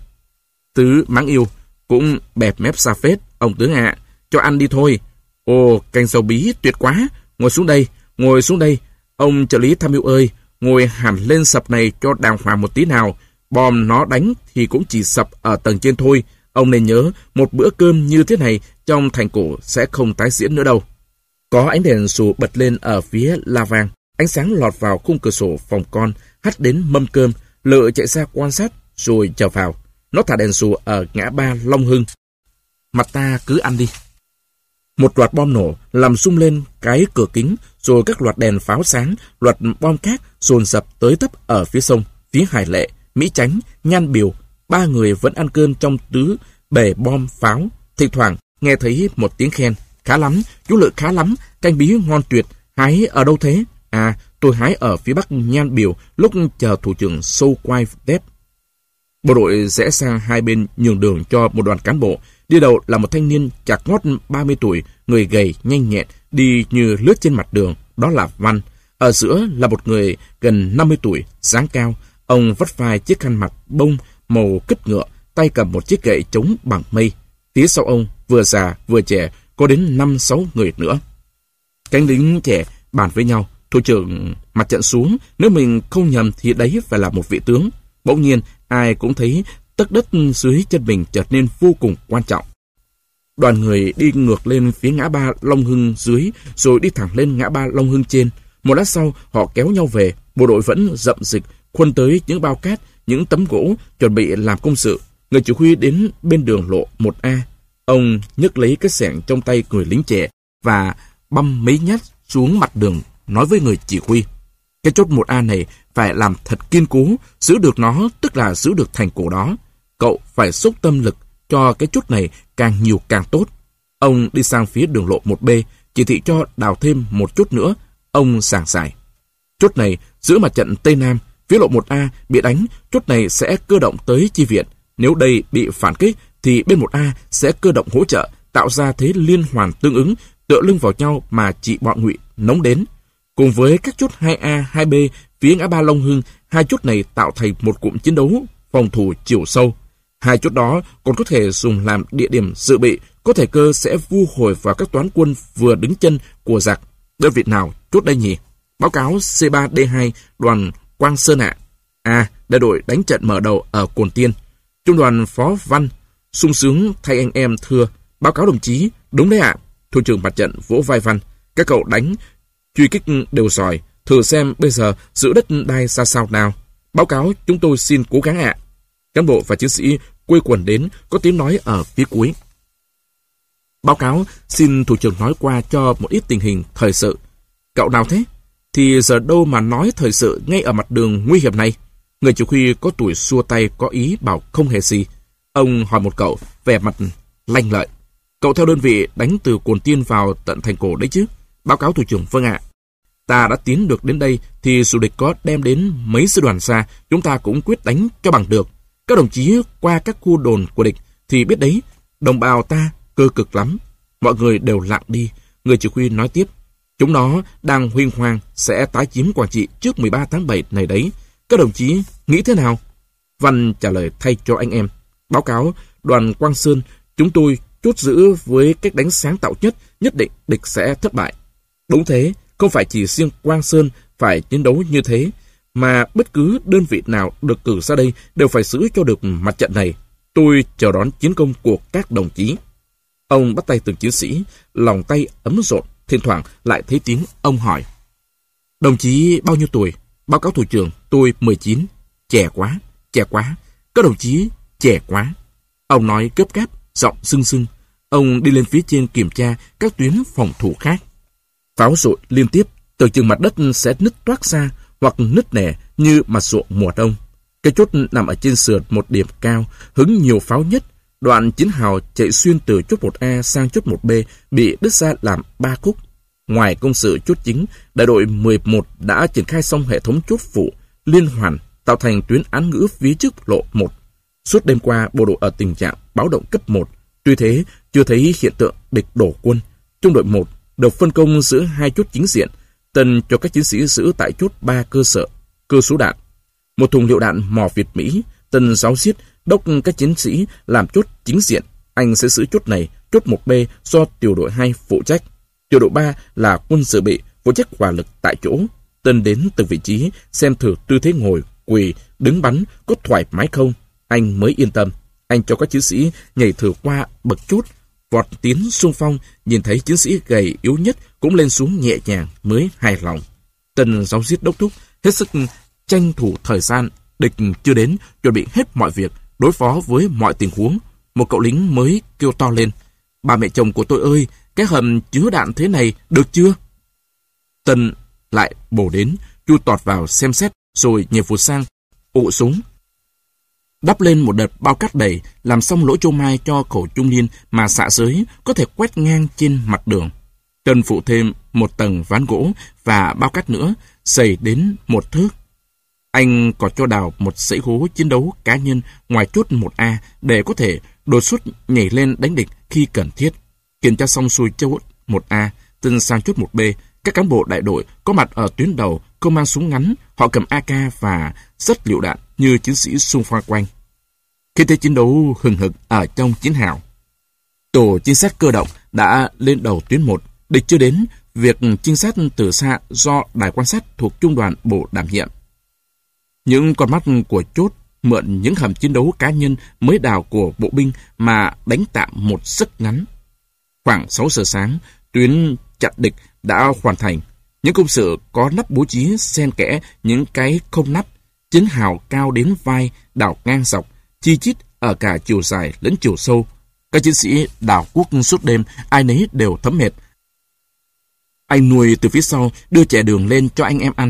Tứ mắng yêu, cũng bẹp mép xa phết. Ông Tứ ạ, cho ăn đi thôi. Ồ, canh rau bí tuyệt quá. Ngồi xuống đây, ngồi xuống đây. Ông trợ lý tham mưu ơi, ngồi hẳn lên sập này cho đàng hoàng một tí nào. Bom nó đánh thì cũng chỉ sập ở tầng trên thôi. Ông nên nhớ, một bữa cơm như thế này trong thành cổ sẽ không tái diễn nữa đâu. Có ánh đèn xù bật lên ở phía la vang. Ánh sáng lọt vào khung cửa sổ phòng con, hắt đến mâm cơm. Lự chạy ra quan sát rồi trở vào. Nó thả đèn xù ở ngã ba Long Hưng. Mặt ta cứ ăn đi. Một loạt bom nổ làm rung lên cái cửa kính, rồi các loạt đèn pháo sáng, loạt bom khác dồn dập tới tấp ở phía sông, phía Hải Lệ, Mỹ Chánh, Nhan Biểu. Ba người vẫn ăn cơm trong Tứ bể bom pháo. Thỉnh thoảng nghe thấy một tiếng khen. Khá lắm, chú Lự khá lắm, canh bí ngon tuyệt. Hái ở đâu thế? À, tôi hái ở phía bắc Nhan Biểu lúc chờ thủ trưởng sâu quai đép. Bộ đội rẽ sang hai bên nhường đường cho một đoàn cán bộ. Đi đầu là một thanh niên chạc ngót ba mươi tuổi, người gầy, nhanh nhẹn, đi như lướt trên mặt đường. Đó là Văn. Ở giữa là một người gần năm mươi tuổi, dáng cao. Ông vắt vai chiếc khăn mặt bông màu cứt ngựa, tay cầm một chiếc gậy chống bằng mây. Phía sau ông, vừa già vừa trẻ, có đến năm sáu người nữa. Cánh lính trẻ bàn với nhau. Thủ trưởng mặt trận xuống, nếu mình không nhầm thì đấy phải là một vị tướng. Bỗng nhiên, ai cũng thấy tấc đất dưới chân mình trở nên vô cùng quan trọng. Đoàn người đi ngược lên phía ngã ba Long Hưng dưới, rồi đi thẳng lên ngã ba Long Hưng trên. Một lát sau, họ kéo nhau về. Bộ đội vẫn rậm rịch, khuân tới những bao cát, những tấm gỗ, chuẩn bị làm công sự. Người chỉ huy đến bên đường lộ một A. Ông nhấc lấy cái xẻng trong tay người lính trẻ và băm mấy nhát xuống mặt đường, nói với người chỉ huy. Cái chốt một A này phải làm thật kiên cố, giữ được nó tức là giữ được thành cổ đó. Cậu phải xúc tâm lực cho cái chốt này càng nhiều càng tốt. Ông đi sang phía đường lộ một B, chỉ thị cho đào thêm một chốt nữa. Ông giảng giải. Chốt này giữ mặt trận Tây Nam, phía lộ một A bị đánh, chốt này sẽ cơ động tới chi viện. Nếu đây bị phản kích, thì bên một A sẽ cơ động hỗ trợ, tạo ra thế liên hoàn tương ứng, tựa lưng vào nhau mà trị bọn Ngụy nóng đến. Cùng với các chốt hai A, hai B, phía ngã ba Long Hưng, hai chốt này tạo thành một cụm chiến đấu phòng thủ chiều sâu. Hai chốt đó còn có thể dùng làm địa điểm dự bị, có thể cơ sẽ vu hồi vào các toán quân vừa đứng chân của giặc. Đơn vị nào chốt đây nhỉ? Báo cáo C ba D hai đoàn Quang Sơn ạ. À. à, đại đội đánh trận mở đầu ở Cồn Tiên. Trung đoàn Phó Văn, sung sướng thay anh em thưa. Báo cáo đồng chí, đúng đấy ạ. À. Thủ trưởng mặt trận vỗ vai Văn. Các cậu đánh, truy kích đều giỏi. Thử xem bây giờ giữ đất đai ra sao nào. Báo cáo chúng tôi xin cố gắng ạ. À. Cán bộ và chiến sĩ quây quần đến, có tiếng nói ở phía cuối. Báo cáo xin thủ trưởng nói qua cho một ít tình hình thời sự. Cậu nào thế? Thì giờ đâu mà nói thời sự ngay ở mặt đường nguy hiểm này. Người chỉ huy có tuổi xua tay có ý bảo không hề gì. Ông hỏi một cậu, vẻ mặt lanh lợi. Cậu theo đơn vị đánh từ Cồn Tiên vào tận thành cổ đấy chứ? Báo cáo thủ trưởng, vâng ạ. Ta đã tiến được đến đây thì dù địch có đem đến mấy sư đoàn xa, chúng ta cũng quyết đánh cho bằng được. Các đồng chí qua các khu đồn của địch thì biết đấy, đồng bào ta cơ cực lắm. Mọi người đều lặng đi. Người chỉ huy nói tiếp. Chúng nó đang huynh hoang sẽ tái chiếm Quảng Trị trước mười ba tháng bảy này đấy. Các đồng chí nghĩ thế nào? Văn trả lời thay cho anh em. Báo cáo đoàn Quang Sơn, chúng tôi chốt giữ với cách đánh sáng tạo nhất, nhất định địch sẽ thất bại. Đúng thế, không phải chỉ riêng Quang Sơn phải chiến đấu như thế, mà bất cứ đơn vị nào được cử ra đây đều phải giữ cho được mặt trận này. Tôi chờ đón chiến công của các đồng chí. Ông bắt tay từng chiến sĩ, lòng tay ấm rộn, thỉnh thoảng lại thấy tiếng ông hỏi. Đồng chí bao nhiêu tuổi? Báo cáo thủ trưởng, tôi mười chín. Trẻ quá, trẻ quá. Các đồng chí, trẻ quá. Ông nói gấp gáp, giọng sưng sưng. Ông đi lên phía trên kiểm tra các tuyến phòng thủ khác. Pháo rội liên tiếp, tưởng chừng mặt đất sẽ nứt toác ra hoặc nứt nẻ như mặt ruộng mùa đông. Cái chốt nằm ở trên sườn một điểm cao, hứng nhiều pháo nhất. Đoạn chiến hào chạy xuyên từ chốt một A sang chốt một B bị đứt ra làm ba khúc. Ngoài công sự chốt chính, đại đội mười một đã triển khai xong hệ thống chốt phụ liên hoàn, tạo thành tuyến án ngữ phía trước lộ một. Suốt đêm qua, bộ đội ở tình trạng báo động cấp một. Tuy thế, chưa thấy hiện tượng địch đổ quân. Trung đội một được phân công giữ hai chốt chính diện, Tân cho các chiến sĩ giữ tại chốt ba cơ sở, cơ số đạn. Một thùng liệu đạn mỏ Việt Mỹ, Tân giáo xiết đốc các chiến sĩ làm chốt chính diện. Anh sẽ giữ chốt này, chốt một B do tiểu đội hai phụ trách. Tiểu đội ba là quân dự bị, phụ trách hỏa lực tại chỗ. Tân đến từng vị trí, xem thử tư thế ngồi, quỳ, đứng bắn có thoải mái không. Anh mới yên tâm. Anh cho các chiến sĩ nhảy thử qua bậc chốt, vọt tiến xung phong, nhìn thấy chiến sĩ gầy yếu nhất cũng lên xuống nhẹ nhàng mới hài lòng. Tân giáo xiết đốc thúc, hết sức tranh thủ thời gian, địch chưa đến, chuẩn bị hết mọi việc, đối phó với mọi tình huống. Một cậu lính mới kêu to lên. Bà mẹ chồng của tôi ơi, cái hầm chứa đạn thế này được chưa? Tân lại bổ đến, chui tọt vào xem xét, rồi nhảy vụt sang, ụ súng. Đắp lên một đợt bao cát đầy, làm xong lỗ châu mai cho khẩu trung liên mà xạ giới có thể quét ngang trên mặt đường. Tân phụ thêm một tầng ván gỗ và bao cát nữa, dày đến một thước. Anh còn cho đào một dãy hố chiến đấu cá nhân ngoài chốt một A để có thể đột xuất nhảy lên đánh địch khi cần thiết. Kiểm tra xong xuôi chốt một A, Tân sang chốt một B, các cán bộ đại đội có mặt ở tuyến đầu không mang súng ngắn, họ cầm A K và rất lựu đạn như chiến sĩ xung phong quanh. Khi thấy chiến đấu hừng hực ở trong chiến hào, tổ trinh sát cơ động đã lên đầu tuyến một. Địch chưa đến, việc trinh sát từ xa do đài quan sát thuộc trung đoàn bộ đảm nhiệm. Những con mắt của chốt mượn những hầm chiến đấu cá nhân mới đào của bộ binh mà đánh tạm một giấc ngắn. Khoảng sáu giờ sáng, tuyến chặn địch đã hoàn thành. Những công sự có nắp bố trí xen kẽ những cái không nắp, chiến hào cao đến vai, đào ngang dọc, chi chít ở cả chiều dài lẫn chiều sâu. Các chiến sĩ đào cuốc suốt đêm, ai nấy đều thấm mệt. Anh nuôi từ phía sau đưa chè đường lên cho anh em ăn.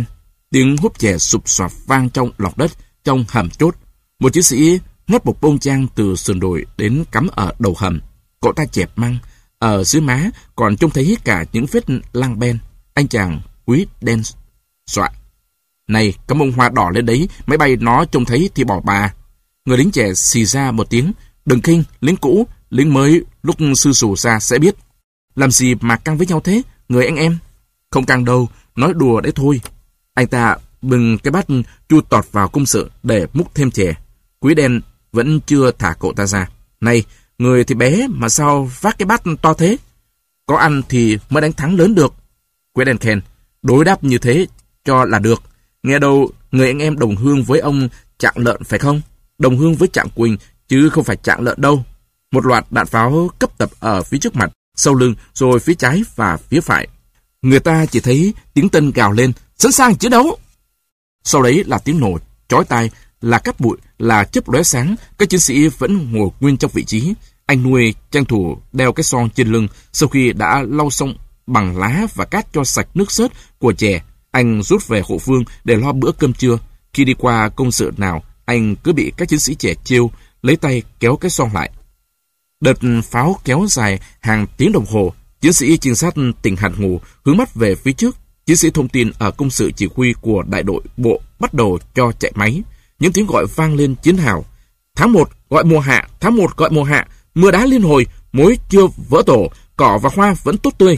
Tiếng húp chè sụp soạp vang trong lòng đất, trong hầm chốt. Một chiến sĩ ngắt một bông trang từ sườn đồi đến cắm ở đầu hầm. Cậu ta chẹp măng, ở dưới má còn trông thấy cả những vết lang ben. Anh chàng quý đen dọa: "Này, cái bông hoa đỏ lên đấy, máy bay nó trông thấy thì bỏ bà." Người lính trẻ xì ra một tiếng: "Đừng khinh, lính cũ, lính mới lúc sư sù ra sẽ biết." "Làm gì mà căng với nhau thế, người anh em?" "Không căng đâu, nói đùa đấy thôi." Anh ta bưng cái bát chu tọt vào công sự để múc thêm chè. Quý đen vẫn chưa thả cậu ta ra. "Này, người thì bé mà sao vác cái bát to thế?" "Có ăn thì mới đánh thắng lớn được." Quý đen khen: "Đối đáp như thế cho là được. Nghe đâu người anh em đồng hương với ông Trạng Lợn phải không? Đồng hương với Trạng Quỳnh chứ không phải Trạng Lợn đâu." Một loạt đạn pháo cấp tập ở phía trước mặt, sau lưng, rồi phía trái và phía phải. Người ta chỉ thấy tiếng tân gào lên: "Sẵn sàng chiến đấu!" Sau đấy là tiếng nổ chói tai, là cát bụi, là chớp lóe sáng. Các chiến sĩ vẫn ngồi nguyên trong vị trí. Anh nuôi tranh thủ đeo cái son trên lưng. Sau khi đã lau xong bằng lá và cát cho sạch nước xớt của chè, anh rút về hậu phương để lo bữa cơm trưa. Khi đi qua công sự nào, anh cứ bị các chiến sĩ trẻ trêu, lấy tay kéo cái son lại. Đợt pháo kéo dài hàng tiếng đồng hồ. Chiến sĩ trinh sát tỉnh hạt ngủ, hướng mắt về phía trước. Chiến sĩ thông tin ở công sự chỉ huy của đại đội bộ bắt đầu cho chạy máy. Những tiếng gọi vang lên chiến hào: "Tháng một gọi mùa hạ, tháng một gọi mùa hạ, mưa đá liên hồi, mối chưa vỡ tổ, cỏ và hoa vẫn tốt tươi."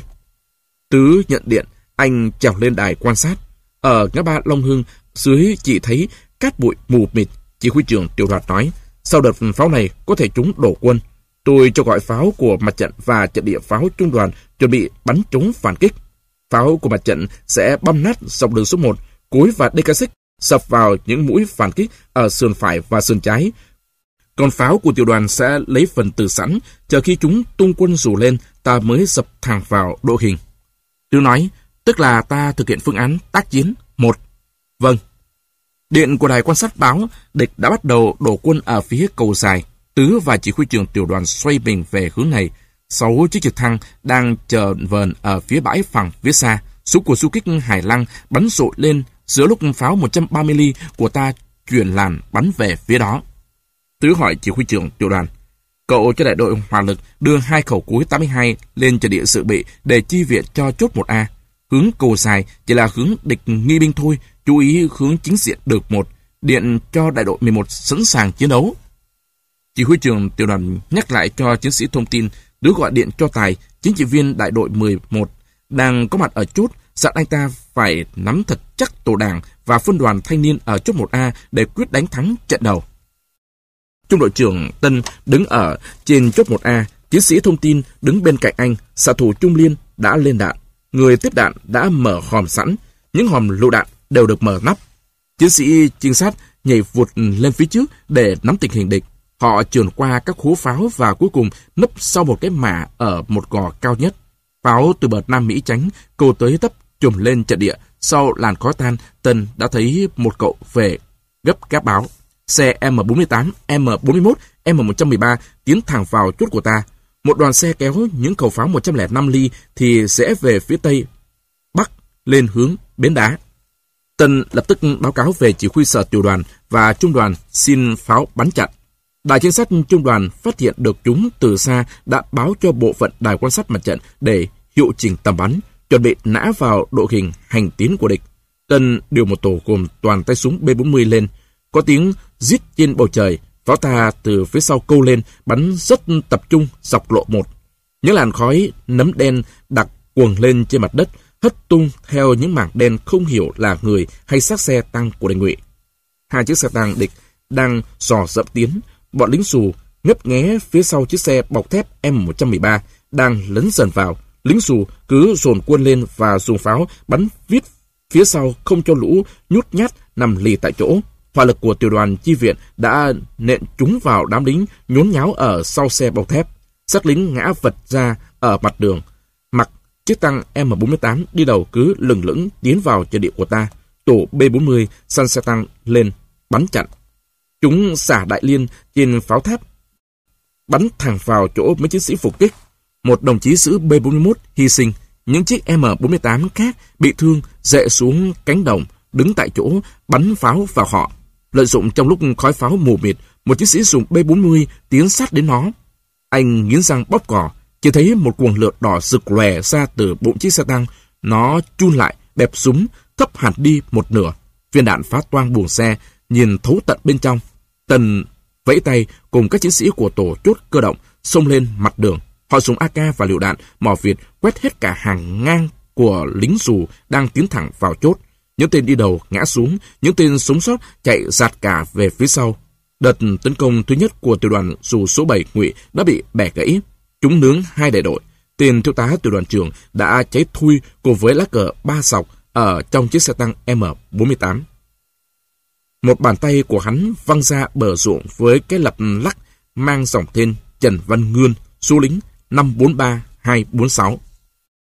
Tứ nhận điện, anh trèo lên đài quan sát. Ở ngã ba Long Hưng, dưới chỉ thấy cát bụi mù mịt. Chỉ huy trưởng tiểu đoàn nói: "Sau đợt pháo này có thể chúng đổ quân. Tôi cho gọi pháo của mặt trận và trận địa pháo trung đoàn chuẩn bị bắn chống phản kích. Pháo của mặt trận sẽ băm nát dọc đường số một, cối và đê ca xích, sập vào những mũi phản kích ở sườn phải và sườn trái. Còn pháo của tiểu đoàn sẽ lấy phần từ sẵn, chờ khi chúng tung quân rủ lên, ta mới dập thẳng vào đội hình." Tứ nói: "Tức là ta thực hiện phương án tác chiến một." "Vâng." Điện của đài quan sát báo địch đã bắt đầu đổ quân ở phía cầu dài. Tứ và chỉ huy trưởng tiểu đoàn xoay mình về hướng này. Sáu chiếc trực thăng đang chờ vờn ở phía bãi phẳng phía xa. Súng của du kích Hải Lăng bắn rội lên giữa lúc pháo một trăm ba mươi ly của ta chuyển làn bắn về phía đó. Tứ hỏi chỉ huy trưởng tiểu đoàn: "Cậu cho đại đội hỏa lực đưa hai khẩu cối tám mươi hai lên trận địa dự bị để chi viện cho chốt một A. Hướng cầu dài chỉ là hướng địch nghi binh thôi, chú ý hướng chính diện được một. Điện cho đại đội mười một sẵn sàng chiến đấu." Chỉ huy trưởng tiểu đoàn nhắc lại cho chiến sĩ thông tin. Tứ gọi điện cho Tài, chính trị viên đại đội mười một, đang có mặt ở chốt, dặn anh ta phải nắm thật chắc tổ đảng và phân đoàn thanh niên ở chốt một A để quyết đánh thắng trận đầu. Trung đội trưởng Tân đứng ở trên chốt một A, chiến sĩ thông tin đứng bên cạnh anh. Xạ thủ Trung Liên đã lên đạn, người tiếp đạn đã mở hòm sẵn, những hòm lựu đạn đều được mở nắp. Chiến sĩ trinh sát nhảy vụt lên phía trước để nắm tình hình địch. Họ trườn qua các hố pháo và cuối cùng nấp sau một cái mả ở một gò cao nhất. Pháo từ bờ Nam Mỹ tránh câu tới tấp trùm lên trận địa. Sau làn khói tan, Tân đã thấy một cậu về gấp gáp báo: "Xe M bốn mươi tám, M bốn mươi mốt, M một trăm mười ba tiến thẳng vào chốt của ta. Một đoàn xe kéo những khẩu pháo một trăm lẻ năm ly thì sẽ về phía tây bắc lên hướng Bến Đá." Tân lập tức báo cáo về chỉ huy sở tiểu đoàn và trung đoàn xin pháo bắn chặn. Đài trinh sát trung đoàn phát hiện được chúng từ xa đã báo cho bộ phận đài quan sát mặt trận để hiệu chỉnh tầm bắn, chuẩn bị nã vào đội hình hành tiến của địch. Tân điều một tổ gồm toàn tay súng B bốn mươi lên. Có tiếng rít trên bầu trời, pháo ta từ phía sau câu lên, bắn rất tập trung dọc lộ một. Những làn khói nấm đen đặc quầng lên trên mặt đất, hất tung theo những mảng đen không hiểu là người hay xác xe tăng của địch Ngụy. Hai chiếc xe tăng địch đang dò dẫm tiến. Bọn lính xù ngấp nghé phía sau chiếc xe bọc thép M một trăm mười ba đang lấn dần vào. Lính xù cứ dồn quân lên và dùng pháo bắn vít phía sau, không cho lũ nhút nhát nằm lì tại chỗ. Hỏa lực của tiểu đoàn chi viện đã nện chúng vào đám lính nhốn nháo ở sau xe bọc thép. Xác lính ngã vật ra ở mặt đường. Mặc chiếc tăng M bốn mươi tám đi đầu cứ lừng lững tiến vào trận địa của ta. Tổ B bốn mươi săn xe tăng lên bắn chặn. Chúng xả đại liên trên pháo thép, bắn thẳng vào chỗ mấy chiến sĩ phục kích. Một đồng chí giữ B bốn mươi mốt hy sinh, những chiếc M bốn mươi tám khác bị thương rệ xuống cánh đồng, đứng tại chỗ bắn pháo vào họ. Lợi dụng trong lúc khói pháo mù mịt, một chiến sĩ dùng B bốn mươi tiến sát đến nó. Anh nghiến răng bóp cò, chỉ thấy một cuồng lửa đỏ rực lòe ra từ bụng chiếc xe tăng. Nó chun lại, bẹp súng, thấp hẳn đi một nửa. Viên đạn phá toang buồng xe, nhìn thấu tận bên trong. Tần vẫy tay cùng các chiến sĩ của tổ chốt cơ động xông lên mặt đường. Họ dùng a ca và lựu đạn mỏ vịt quét hết cả hàng ngang của lính dù đang tiến thẳng vào chốt. Những tên đi đầu ngã xuống, những tên sống sót chạy giạt cả về phía sau. Đợt tấn công thứ nhất của tiểu đoàn dù số bảy Ngụy đã bị bẻ gãy. Chúng nướng hai đại đội. Tên thiếu tá tiểu đoàn trưởng đã cháy thui cùng với lá cờ ba sọc ở trong chiếc xe tăng M bốn mươi tám. Một bàn tay của hắn văng ra bờ ruộng với cái lập lắc mang dòng tên Trần Văn Ngươn, số lính năm bốn ba hai bốn sáu.